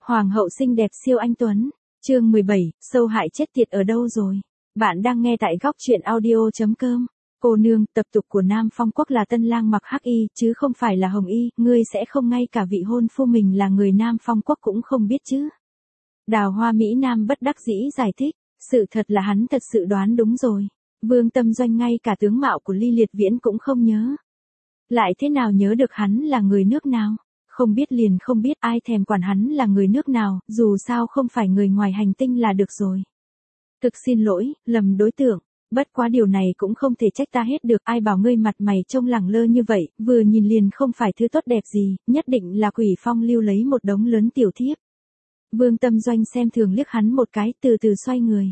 Hoàng hậu xinh đẹp siêu anh tuấn. Chương 17, sâu hại chết tiệt ở đâu rồi? Bạn đang nghe tại góc truyện audio.com. Cô nương, tập tục của Nam Phong Quốc là tân lang mặc hắc y, chứ không phải là hồng y, ngươi sẽ không ngay cả vị hôn phu mình là người Nam Phong Quốc cũng không biết chứ. Đào Hoa Mỹ Nam bất đắc dĩ giải thích, sự thật là hắn thật sự đoán đúng rồi. Vương Tâm Doanh ngay cả tướng mạo của Ly Liệt Viễn cũng không nhớ. Lại thế nào nhớ được hắn là người nước nào? Không biết liền không biết, ai thèm quản hắn là người nước nào, dù sao không phải người ngoài hành tinh là được rồi. Thực xin lỗi, lầm đối tượng, bất quá điều này cũng không thể trách ta hết được, ai bảo ngươi mặt mày trông lẳng lơ như vậy, vừa nhìn liền không phải thứ tốt đẹp gì, nhất định là Quỷ Phong Lưu lấy một đống lớn tiểu thiếp. Vương Tâm Doanh xem thường liếc hắn một cái, từ từ xoay người.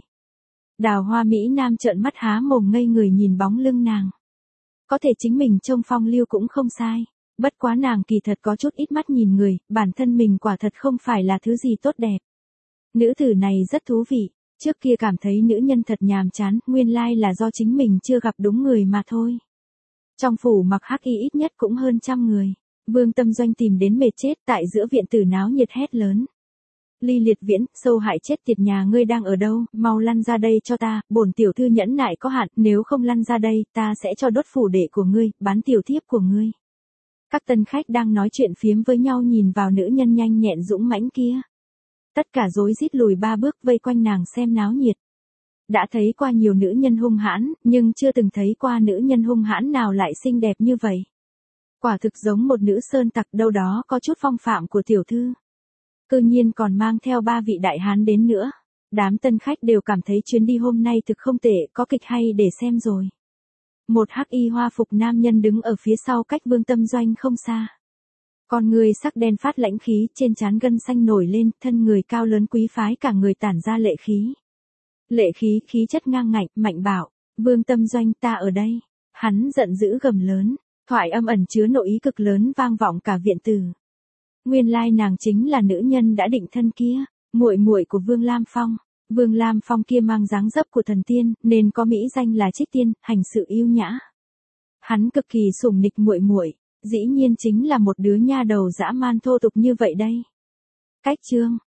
Đào Hoa Mỹ Nam trợn mắt há mồm ngây người nhìn bóng lưng nàng. Có thể chính mình trông phong lưu cũng không sai. Bất quá nàng kỳ thật có chút ít mắt nhìn người, bản thân mình quả thật không phải là thứ gì tốt đẹp. Nữ tử này rất thú vị, trước kia cảm thấy nữ nhân thật nhàm chán, nguyên lai là do chính mình chưa gặp đúng người mà thôi. Trong phủ mặc hắc y ít nhất cũng hơn 100 người. Vương Tâm Doanh tìm đến mệt chết, tại giữa viện tử náo nhiệt hét lớn. Ly Liệt Viễn, sâu hại chết tiệt nhà ngươi đang ở đâu, mau lăn ra đây cho ta, bổn tiểu thư nhẫn nại có hạn, nếu không lăn ra đây, ta sẽ cho đốt phủ đệ của ngươi, bán tiểu thiếp của ngươi. Các tân khách đang nói chuyện phiếm với nhau nhìn vào nữ nhân nhanh nhẹn dũng mãnh kia. Tất cả rối rít lùi 3 bước vây quanh nàng xem náo nhiệt. Đã thấy qua nhiều nữ nhân hung hãn, nhưng chưa từng thấy qua nữ nhân hung hãn nào lại xinh đẹp như vậy. Quả thực giống một nữ sơn tặc, đâu đó có chút phong phạm của tiểu thư. Cư nhiên còn mang theo 3 vị đại hán đến nữa. Đám tân khách đều cảm thấy chuyến đi hôm nay thực không tệ, có kịch hay để xem rồi. Một hắc y hoa phục nam nhân đứng ở phía sau cách Vương Tâm Doanh không xa. Con người sắc đen phát lãnh khí, trên trán gân xanh nổi lên, thân người cao lớn quý phái cả người tản ra lệ khí. Lệ khí, khí chất ngang ngạnh, mạnh bạo. Vương Tâm Doanh, ta ở đây. Hắn giận dữ gầm lớn, thoại âm ẩn chứa nội ý cực lớn vang vọng cả viện tử. Nguyên lai nàng chính là nữ nhân đã định thân kia, muội muội của Vương Lam Phong. Vương Lam Phong kia mang dáng dấp của thần tiên, nên có mỹ danh là Trích Tiên, hành sự yêu nhã. Hắn cực kỳ sủng nịch muội muội, dĩ nhiên chính là một đứa nha đầu dã man thô tục như vậy đây. Cách chương